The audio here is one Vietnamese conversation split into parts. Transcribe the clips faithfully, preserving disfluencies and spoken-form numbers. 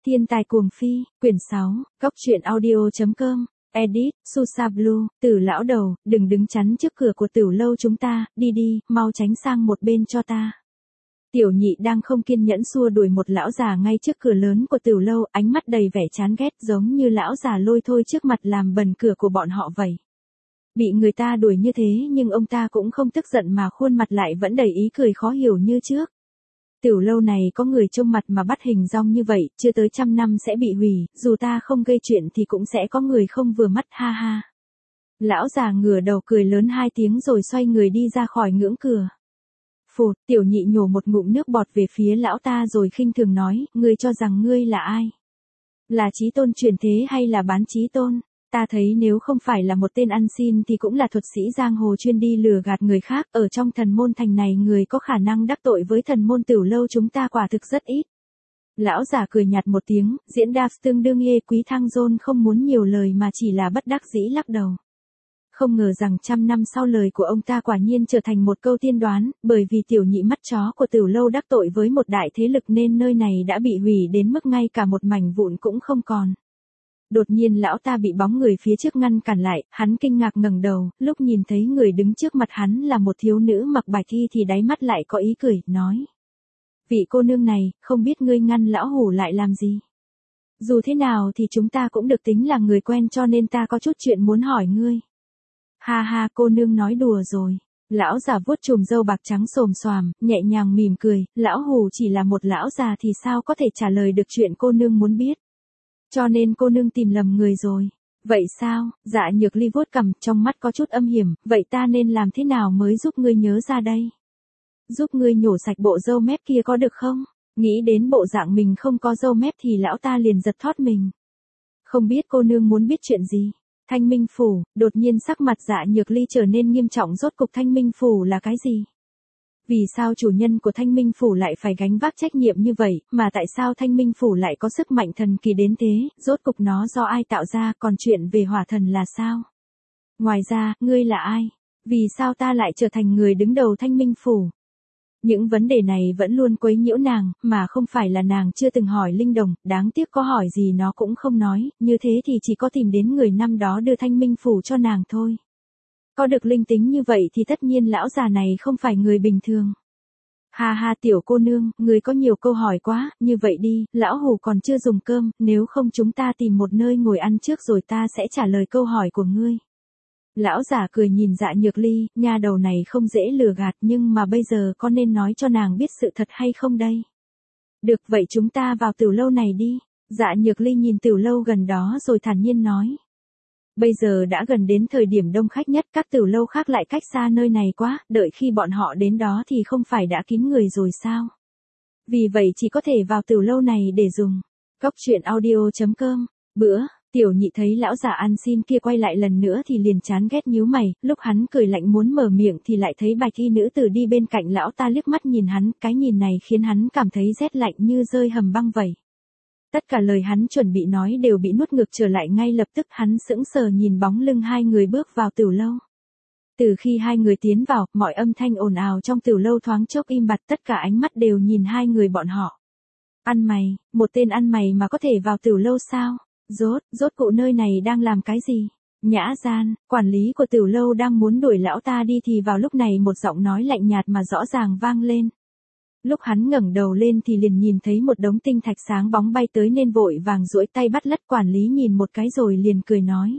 Thiên tài cuồng phi, quyển sáu, góc truyện audio chấm com, edit, Susa Blue, Tử lão đầu, đừng đứng chắn trước cửa của Tử lâu chúng ta, đi đi, mau tránh sang một bên cho ta. Tiểu nhị đang không kiên nhẫn xua đuổi một lão già ngay trước cửa lớn của Tử lâu, ánh mắt đầy vẻ chán ghét giống như lão già lôi thôi trước mặt làm bẩn cửa của bọn họ vậy. Bị người ta đuổi như thế nhưng ông ta cũng không tức giận mà khuôn mặt lại vẫn đầy ý cười khó hiểu như trước. Tiểu lâu này có người trông mặt mà bắt hình dong như vậy, chưa tới trăm năm sẽ bị hủy, dù ta không gây chuyện thì cũng sẽ có người không vừa mắt, ha ha. Lão già ngửa đầu cười lớn hai tiếng rồi xoay người đi ra khỏi ngưỡng cửa. Phụt, tiểu nhị nhổ một ngụm nước bọt về phía lão ta rồi khinh thường nói, ngươi cho rằng ngươi là ai? Là chí tôn truyền thế hay là bán chí tôn? Ta thấy nếu không phải là một tên ăn xin thì cũng là thuật sĩ giang hồ chuyên đi lừa gạt người khác, ở trong thần môn thành này người có khả năng đắc tội với thần môn Tử lâu chúng ta quả thực rất ít. Lão già cười nhạt một tiếng, diễn đáp tương đương ghê quý Thăng Dôn không muốn nhiều lời mà chỉ là bất đắc dĩ lắc đầu. Không ngờ rằng trăm năm sau lời của ông ta quả nhiên trở thành một câu tiên đoán, bởi vì tiểu nhị mắt chó của Tử lâu đắc tội với một đại thế lực nên nơi này đã bị hủy đến mức ngay cả một mảnh vụn cũng không còn. Đột nhiên lão ta bị bóng người phía trước ngăn cản lại, hắn kinh ngạc ngẩng đầu, lúc nhìn thấy người đứng trước mặt hắn là một thiếu nữ mặc bạch y thì đáy mắt lại có ý cười, nói. Vị cô nương này, không biết ngươi ngăn lão hủ lại làm gì? Dù thế nào thì chúng ta cũng được tính là người quen cho nên ta có chút chuyện muốn hỏi ngươi. Ha ha, cô nương nói đùa rồi. Lão già vuốt chùm râu bạc trắng xồm xoàm, nhẹ nhàng mỉm cười, lão hủ chỉ là một lão già thì sao có thể trả lời được chuyện cô nương muốn biết. Cho nên cô nương tìm lầm người rồi. Vậy sao? Dạ Nhược Ly vuốt cằm, trong mắt có chút âm hiểm, vậy ta nên làm thế nào mới giúp ngươi nhớ ra đây? Giúp ngươi nhổ sạch bộ râu mép kia có được không? Nghĩ đến bộ dạng mình không có râu mép thì lão ta liền giật thót mình. Không biết cô nương muốn biết chuyện gì? Thanh Minh Phủ, đột nhiên sắc mặt Dạ Nhược Ly trở nên nghiêm trọng, rốt cục Thanh Minh Phủ là cái gì? Vì sao chủ nhân của Thanh Minh Phủ lại phải gánh vác trách nhiệm như vậy, mà tại sao Thanh Minh Phủ lại có sức mạnh thần kỳ đến thế, rốt cục nó do ai tạo ra, còn chuyện về hỏa thần là sao? Ngoài ra, ngươi là ai? Vì sao ta lại trở thành người đứng đầu Thanh Minh Phủ? Những vấn đề này vẫn luôn quấy nhiễu nàng, mà không phải là nàng chưa từng hỏi Linh Đồng, đáng tiếc có hỏi gì nó cũng không nói, như thế thì chỉ có tìm đến người năm đó đưa Thanh Minh Phủ cho nàng thôi. Có được linh tính như vậy thì tất nhiên lão già này không phải người bình thường. Ha ha tiểu cô nương, người có nhiều câu hỏi quá, như vậy đi, lão hủ còn chưa dùng cơm, nếu không chúng ta tìm một nơi ngồi ăn trước rồi ta sẽ trả lời câu hỏi của ngươi. Lão già cười nhìn Dạ Nhược Ly, nha đầu này không dễ lừa gạt nhưng mà bây giờ có nên nói cho nàng biết sự thật hay không đây? Được vậy chúng ta vào Tử lâu này đi. Dạ Nhược Ly nhìn Tử lâu gần đó rồi thản nhiên nói. Bây giờ đã gần đến thời điểm đông khách nhất, các Tử lâu khác lại cách xa nơi này quá, đợi khi bọn họ đến đó thì không phải đã kín người rồi sao? Vì vậy chỉ có thể vào Tử lâu này để dùng. Góc truyện audio chấm com, bữa. Tiểu nhị thấy lão già ăn xin kia quay lại lần nữa thì liền chán ghét nhíu mày, lúc hắn cười lạnh muốn mở miệng thì lại thấy bạch y nữ tử đi bên cạnh lão ta liếc mắt nhìn hắn, cái nhìn này khiến hắn cảm thấy rét lạnh như rơi hầm băng vậy. Tất cả lời hắn chuẩn bị nói đều bị nuốt ngược trở lại ngay lập tức, hắn sững sờ nhìn bóng lưng hai người bước vào Tử lâu. Từ khi hai người tiến vào, mọi âm thanh ồn ào trong Tử lâu thoáng chốc im bặt, tất cả ánh mắt đều nhìn hai người bọn họ. Ăn mày, một tên ăn mày mà có thể vào Tử lâu sao? Rốt, rốt cụ nơi này đang làm cái gì? Nhã Gian, quản lý của Tử lâu đang muốn đuổi lão ta đi thì vào lúc này một giọng nói lạnh nhạt mà rõ ràng vang lên. Lúc hắn ngẩng đầu lên thì liền nhìn thấy một đống tinh thạch sáng bóng bay tới nên vội vàng duỗi tay bắt lất, quản lý nhìn một cái rồi liền cười nói.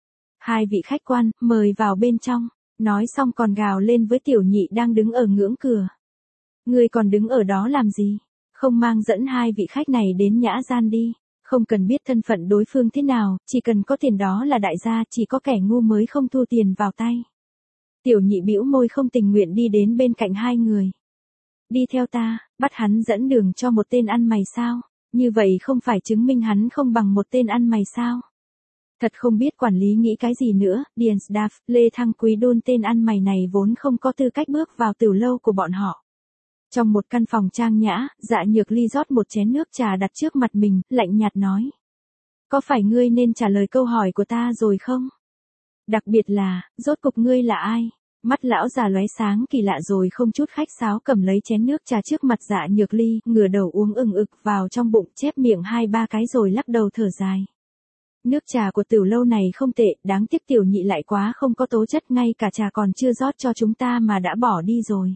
Hai vị khách quan, mời vào bên trong. Nói xong còn gào lên với tiểu nhị đang đứng ở ngưỡng cửa. Ngươi còn đứng ở đó làm gì? Không mang dẫn hai vị khách này đến Nhã Gian đi. Không cần biết thân phận đối phương thế nào, chỉ cần có tiền đó là đại gia, chỉ có kẻ ngu mới không thu tiền vào tay. Tiểu nhị bĩu môi không tình nguyện đi đến bên cạnh hai người. Đi theo ta, bắt hắn dẫn đường cho một tên ăn mày sao? Như vậy không phải chứng minh hắn không bằng một tên ăn mày sao? Thật không biết quản lý nghĩ cái gì nữa, Điền Daff, Lê Thăng Quý Đôn tên ăn mày này vốn không có tư cách bước vào Tử lâu của bọn họ. Trong một căn phòng trang nhã, Dạ Nhược Ly rót một chén nước trà đặt trước mặt mình, lạnh nhạt nói. Có phải ngươi nên trả lời câu hỏi của ta rồi không? Đặc biệt là, rốt cục ngươi là ai? Mắt lão già lóe sáng kỳ lạ rồi không chút khách sáo cầm lấy chén nước trà trước mặt Dạ Nhược Ly, ngửa đầu uống ừng ực vào trong bụng, chép miệng hai ba cái rồi lắc đầu thở dài. Nước trà của Tiểu Lâu này không tệ, đáng tiếc tiểu nhị lại quá không có tố chất, ngay cả trà còn chưa rót cho chúng ta mà đã bỏ đi rồi.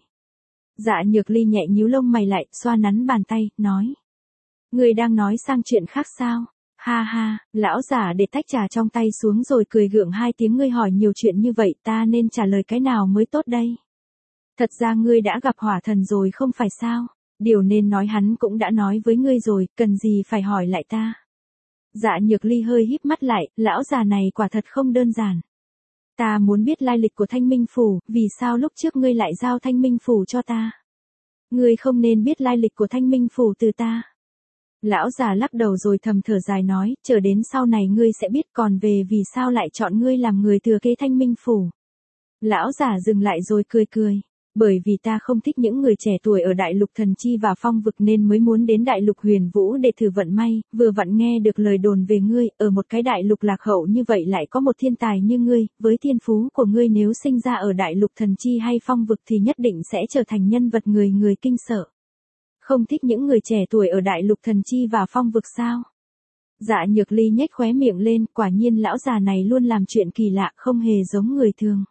Dạ Nhược Ly nhẹ nhíu lông mày lại, xoa nắn bàn tay, nói. Người đang nói sang chuyện khác sao? Ha ha, lão giả để tách trà trong tay xuống rồi cười gượng hai tiếng, ngươi hỏi nhiều chuyện như vậy ta nên trả lời cái nào mới tốt đây? Thật ra ngươi đã gặp hỏa thần rồi không phải sao? Điều nên nói hắn cũng đã nói với ngươi rồi, cần gì phải hỏi lại ta? Dạ Nhược Ly hơi híp mắt lại, lão già này quả thật không đơn giản. Ta muốn biết lai lịch của Thanh Minh Phủ, vì sao lúc trước ngươi lại giao Thanh Minh Phủ cho ta? Ngươi không nên biết lai lịch của Thanh Minh Phủ từ ta. Lão già lắc đầu rồi thầm thở dài nói, chờ đến sau này ngươi sẽ biết, còn về vì sao lại chọn ngươi làm người thừa kế Thanh Minh Phủ. Lão già dừng lại rồi cười cười. Bởi vì ta không thích những người trẻ tuổi ở đại lục thần chi và phong vực nên mới muốn đến đại lục huyền vũ để thử vận may, vừa vặn nghe được lời đồn về ngươi, ở một cái đại lục lạc hậu như vậy lại có một thiên tài như ngươi, với thiên phú của ngươi nếu sinh ra ở đại lục thần chi hay phong vực thì nhất định sẽ trở thành nhân vật người người kinh sợ. Không thích những người trẻ tuổi ở đại lục thần chi và phong vực sao? Dạ Nhược Ly nhếch khóe miệng lên, quả nhiên lão già này luôn làm chuyện kỳ lạ, không hề giống người thường.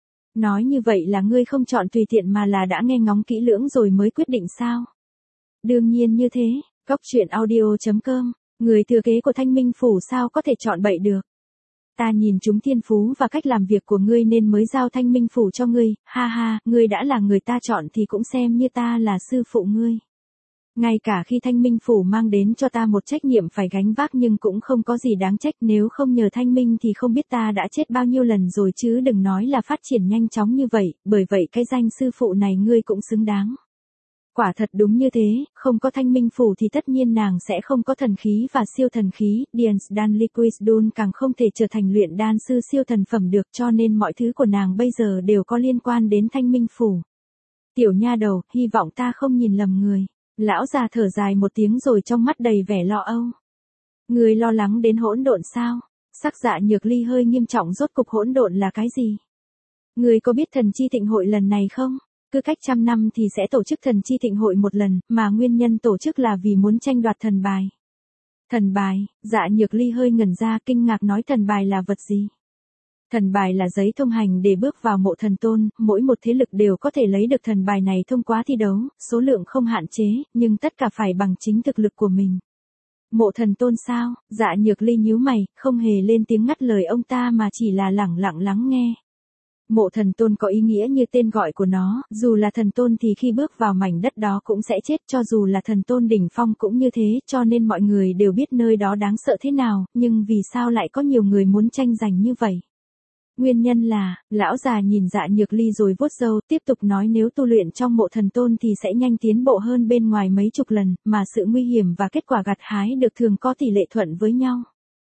Nói như vậy là ngươi không chọn tùy tiện mà là đã nghe ngóng kỹ lưỡng rồi mới quyết định sao? Đương nhiên như thế, Cóc Truyện Audio chấm com, người thừa kế của Thanh Minh Phủ sao có thể chọn bậy được? Ta nhìn chúng thiên phú và cách làm việc của ngươi nên mới giao Thanh Minh Phủ cho ngươi, ha ha, ngươi đã là người ta chọn thì cũng xem như ta là sư phụ ngươi. Ngay cả khi Thanh Minh Phủ mang đến cho ta một trách nhiệm phải gánh vác nhưng cũng không có gì đáng trách, nếu không nhờ Thanh Minh thì không biết ta đã chết bao nhiêu lần rồi chứ đừng nói là phát triển nhanh chóng như vậy, bởi vậy cái danh sư phụ này ngươi cũng xứng đáng. Quả thật đúng như thế, không có Thanh Minh Phủ thì tất nhiên nàng sẽ không có thần khí và siêu thần khí, Dians Dan Liquidun càng không thể trở thành luyện đan sư siêu thần phẩm được, cho nên mọi thứ của nàng bây giờ đều có liên quan đến Thanh Minh Phủ. Tiểu nha đầu, hy vọng ta không nhìn lầm người. Lão già thở dài một tiếng rồi trong mắt đầy vẻ lo âu. Người lo lắng đến hỗn độn sao? Sắc Dạ Nhược Ly hơi nghiêm trọng, rốt cục hỗn độn là cái gì? Người có biết thần chi thịnh hội lần này không? Cứ cách trăm năm thì sẽ tổ chức thần chi thịnh hội một lần, mà nguyên nhân tổ chức là vì muốn tranh đoạt thần bài. Thần bài, Dạ Nhược Ly hơi ngẩn ra kinh ngạc nói thần bài là vật gì? Thần bài là giấy thông hành để bước vào mộ thần tôn, mỗi một thế lực đều có thể lấy được thần bài này thông qua thi đấu, số lượng không hạn chế, nhưng tất cả phải bằng chính thực lực của mình. Mộ thần tôn sao? Dạ Nhược Ly nhíu mày, không hề lên tiếng ngắt lời ông ta mà chỉ là lẳng lặng lắng nghe. Mộ thần tôn có ý nghĩa như tên gọi của nó, dù là thần tôn thì khi bước vào mảnh đất đó cũng sẽ chết, cho dù là thần tôn đỉnh phong cũng như thế, cho nên mọi người đều biết nơi đó đáng sợ thế nào, nhưng vì sao lại có nhiều người muốn tranh giành như vậy? Nguyên nhân là, lão già nhìn Dạ Nhược Ly rồi vuốt râu, tiếp tục nói nếu tu luyện trong mộ thần tôn thì sẽ nhanh tiến bộ hơn bên ngoài mấy chục lần, mà sự nguy hiểm và kết quả gặt hái được thường có tỷ lệ thuận với nhau.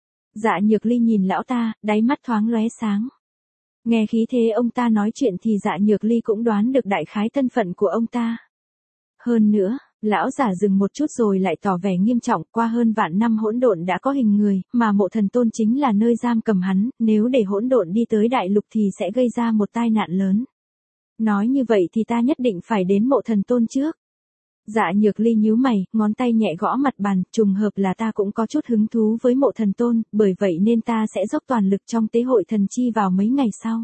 Dạ Nhược Ly nhìn lão ta, đáy mắt thoáng lóe sáng. Nghe khí thế ông ta nói chuyện thì Dạ Nhược Ly cũng đoán được đại khái thân phận của ông ta. Hơn nữa, lão giả dừng một chút rồi lại tỏ vẻ nghiêm trọng, qua hơn vạn năm hỗn độn đã có hình người, mà mộ thần tôn chính là nơi giam cầm hắn, nếu để hỗn độn đi tới đại lục thì sẽ gây ra một tai nạn lớn. Nói như vậy thì ta nhất định phải đến mộ thần tôn trước. Dạ Nhược Ly nhíu mày, ngón tay nhẹ gõ mặt bàn, trùng hợp là ta cũng có chút hứng thú với mộ thần tôn, bởi vậy nên ta sẽ dốc toàn lực trong tế hội thần chi vào mấy ngày sau.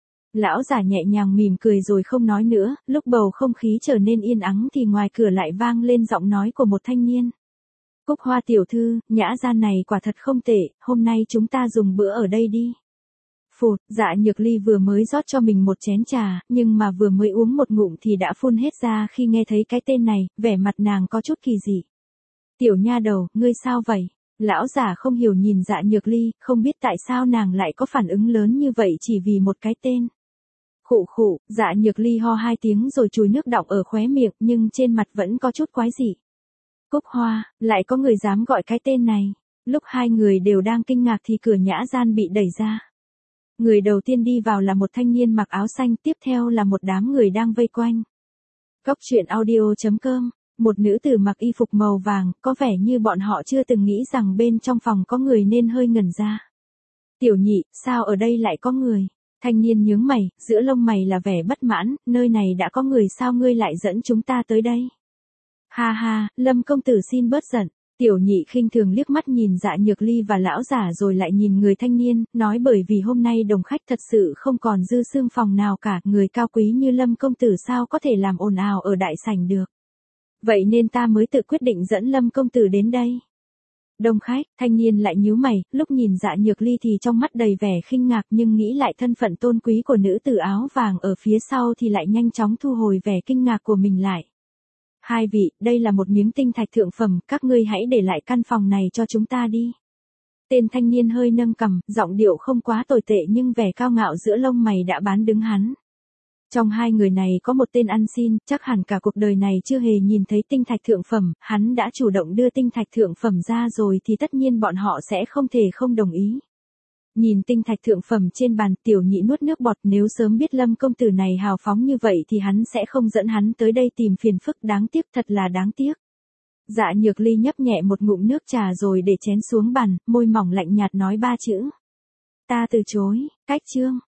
Lão giả nhẹ nhàng mỉm cười rồi không nói nữa, lúc bầu không khí trở nên yên ắng thì ngoài cửa lại vang lên giọng nói của một thanh niên. Cúc Hoa tiểu thư, nhã gian này quả thật không tệ, hôm nay chúng ta dùng bữa ở đây đi. Phụt, Dạ Nhược Ly vừa mới rót cho mình một chén trà, nhưng mà vừa mới uống một ngụm thì đã phun hết ra khi nghe thấy cái tên này, vẻ mặt nàng có chút kỳ dị. Tiểu nha đầu, ngươi sao vậy? Lão giả không hiểu nhìn Dạ Nhược Ly, không biết tại sao nàng lại có phản ứng lớn như vậy chỉ vì một cái tên. Khụ khụ, Dạ Nhược Ly ho hai tiếng rồi chùi nước đọng ở khóe miệng nhưng trên mặt vẫn có chút quái dị. Cúc Hoa, lại có người dám gọi cái tên này. Lúc hai người đều đang kinh ngạc thì cửa nhã gian bị đẩy ra. Người đầu tiên đi vào là một thanh niên mặc áo xanh, tiếp theo là một đám người đang vây quanh. Cóc Truyện Audio chấm com, một nữ tử mặc y phục màu vàng, có vẻ như bọn họ chưa từng nghĩ rằng bên trong phòng có người nên hơi ngẩn ra. Tiểu nhị, sao ở đây lại có người? Thanh niên nhướng mày, giữa lông mày là vẻ bất mãn, nơi này đã có người sao ngươi lại dẫn chúng ta tới đây? Ha ha, Lâm công tử xin bớt giận. Tiểu nhị khinh thường liếc mắt nhìn Dạ Nhược Ly và lão giả rồi lại nhìn người thanh niên, nói bởi vì hôm nay đồng khách thật sự không còn dư xương phòng nào cả, người cao quý như Lâm công tử sao có thể làm ồn ào ở đại sảnh được. Vậy nên ta mới tự quyết định dẫn Lâm công tử đến đây. Đông khách, thanh niên lại nhíu mày, lúc nhìn Dạ Nhược Ly thì trong mắt đầy vẻ khinh ngạc nhưng nghĩ lại thân phận tôn quý của nữ tử áo vàng ở phía sau thì lại nhanh chóng thu hồi vẻ kinh ngạc của mình lại. Hai vị, đây là một miếng tinh thạch thượng phẩm, các ngươi hãy để lại căn phòng này cho chúng ta đi. Tên thanh niên hơi nâng cằm, giọng điệu không quá tồi tệ nhưng vẻ cao ngạo giữa lông mày đã bán đứng hắn. Trong hai người này có một tên ăn xin, chắc hẳn cả cuộc đời này chưa hề nhìn thấy tinh thạch thượng phẩm, hắn đã chủ động đưa tinh thạch thượng phẩm ra rồi thì tất nhiên bọn họ sẽ không thể không đồng ý. Nhìn tinh thạch thượng phẩm trên bàn, tiểu nhị nuốt nước bọt, nếu sớm biết Lâm công tử này hào phóng như vậy thì hắn sẽ không dẫn hắn tới đây tìm phiền phức, đáng tiếc, thật là đáng tiếc. Dạ Nhược Ly nhấp nhẹ một ngụm nước trà rồi để chén xuống bàn, môi mỏng lạnh nhạt nói ba chữ. Ta từ chối. Cách chương.